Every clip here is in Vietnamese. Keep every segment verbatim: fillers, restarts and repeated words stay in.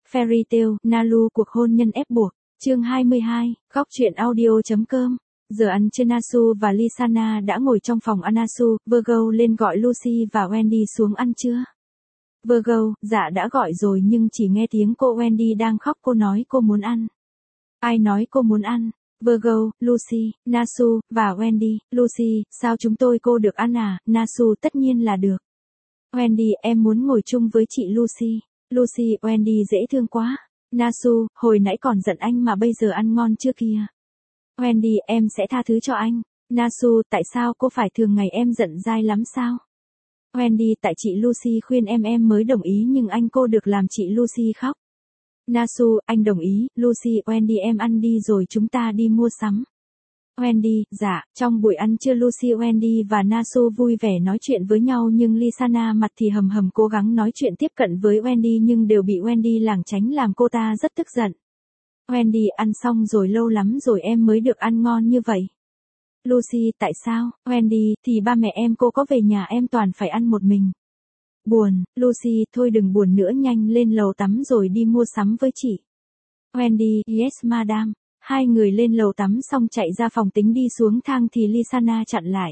Fairy Tail, Nalu cuộc hôn nhân ép buộc, chương hai mươi hai, góc truyện audio.com. Giờ ăn trưa Nasu và Lysana đã ngồi trong phòng Anasu, Virgo lên gọi Lucy và Wendy xuống ăn trưa. Virgo, dạ đã gọi rồi nhưng chỉ nghe tiếng cô Wendy đang khóc, cô nói cô muốn ăn. Ai nói cô muốn ăn? Virgo, Lucy, Nasu, và Wendy. Lucy, sao chúng tôi cô được ăn à? Nasu, tất nhiên là được. Wendy, em muốn ngồi chung với chị Lucy. Lucy, Wendy dễ thương quá. Nasu, hồi nãy còn giận anh mà bây giờ ăn ngon chưa kìa. Wendy, em sẽ tha thứ cho anh. Nasu, tại sao cô phải thường ngày em giận dai lắm sao? Wendy, tại chị Lucy khuyên em em mới đồng ý nhưng anh cô được làm chị Lucy khóc. Nasu, anh đồng ý. Lucy, Wendy em ăn đi rồi chúng ta đi mua sắm. Wendy, dạ, trong buổi ăn trưa Lucy, Wendy và Nasu vui vẻ nói chuyện với nhau nhưng Lysana mặt thì hầm hầm cố gắng nói chuyện tiếp cận với Wendy nhưng đều bị Wendy lảng tránh làm cô ta rất tức giận. Wendy, ăn xong rồi, lâu lắm rồi em mới được ăn ngon như vậy. Lucy, tại sao? Wendy, thì ba mẹ em cô có về nhà em toàn phải ăn một mình. Buồn. Lucy, thôi đừng buồn nữa, nhanh lên lầu tắm rồi đi mua sắm với chị. Wendy, yes madam. Hai người lên lầu tắm xong chạy ra phòng tính đi xuống thang thì Lysana chặn lại.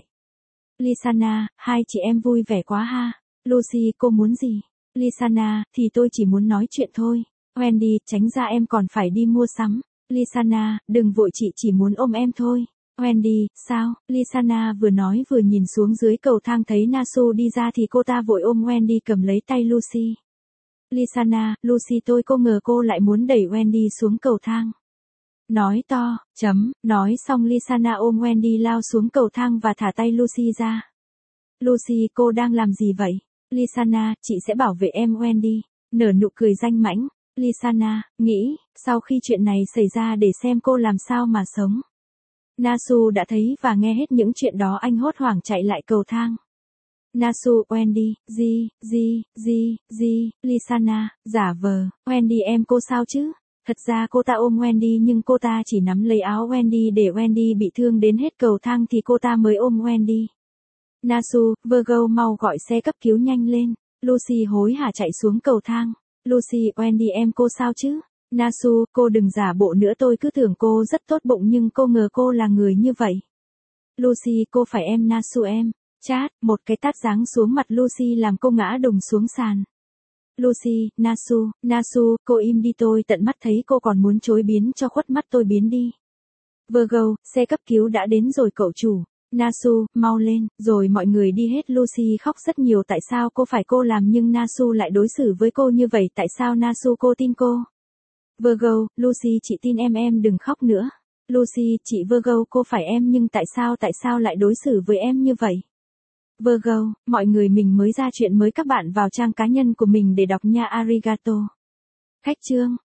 Lysana, hai chị em vui vẻ quá ha. Lucy, cô muốn gì? Lysana, thì tôi chỉ muốn nói chuyện thôi. Wendy, tránh ra em còn phải đi mua sắm. Lysana, đừng vội chị chỉ muốn ôm em thôi. Wendy, sao? Lysana vừa nói vừa nhìn xuống dưới cầu thang thấy Nasu đi ra thì cô ta vội ôm Wendy cầm lấy tay Lucy. Lysana, Lucy tôi cô ngờ cô lại muốn đẩy Wendy xuống cầu thang. Nói to, chấm, nói xong Lysana ôm Wendy lao xuống cầu thang và thả tay Lucy ra. Lucy, cô đang làm gì vậy? Lysana, chị sẽ bảo vệ em Wendy. Nở nụ cười danh mãnh. Lysana, nghĩ, sau khi chuyện này xảy ra để xem cô làm sao mà sống. Nasu đã thấy và nghe hết những chuyện đó, anh hốt hoảng chạy lại cầu thang. Nasu, Wendy, gì, gì, gì, gì, Lysana, giả vờ, Wendy em cô sao chứ? Thật ra cô ta ôm Wendy nhưng cô ta chỉ nắm lấy áo Wendy để Wendy bị thương đến hết cầu thang thì cô ta mới ôm Wendy. Nasu, Virgo mau gọi xe cấp cứu nhanh lên. Lucy hối hả chạy xuống cầu thang. Lucy, Wendy em cô sao chứ? Nasu, cô đừng giả bộ nữa, tôi cứ tưởng cô rất tốt bụng nhưng cô ngờ cô là người như vậy. Lucy, cô phải em Nasu em. Chát, một cái tát giáng xuống mặt Lucy làm cô ngã đùng xuống sàn. Lucy, Nasu, Nasu, cô im đi, tôi tận mắt thấy cô còn muốn chối biến cho khuất mắt tôi, biến đi. Virgo, xe cấp cứu đã đến rồi cậu chủ. Nasu, mau lên, rồi mọi người đi hết. Lucy khóc rất nhiều, tại sao cô phải cô làm nhưng Nasu lại đối xử với cô như vậy, tại sao Nasu cô tin cô? Virgo, Lucy chị tin em em đừng khóc nữa. Lucy, chị Virgo cô phải em nhưng tại sao tại sao lại đối xử với em như vậy? Virgo, mọi người mình mới ra chuyện mới, các bạn vào trang cá nhân của mình để đọc nha, arigato. Khách chương.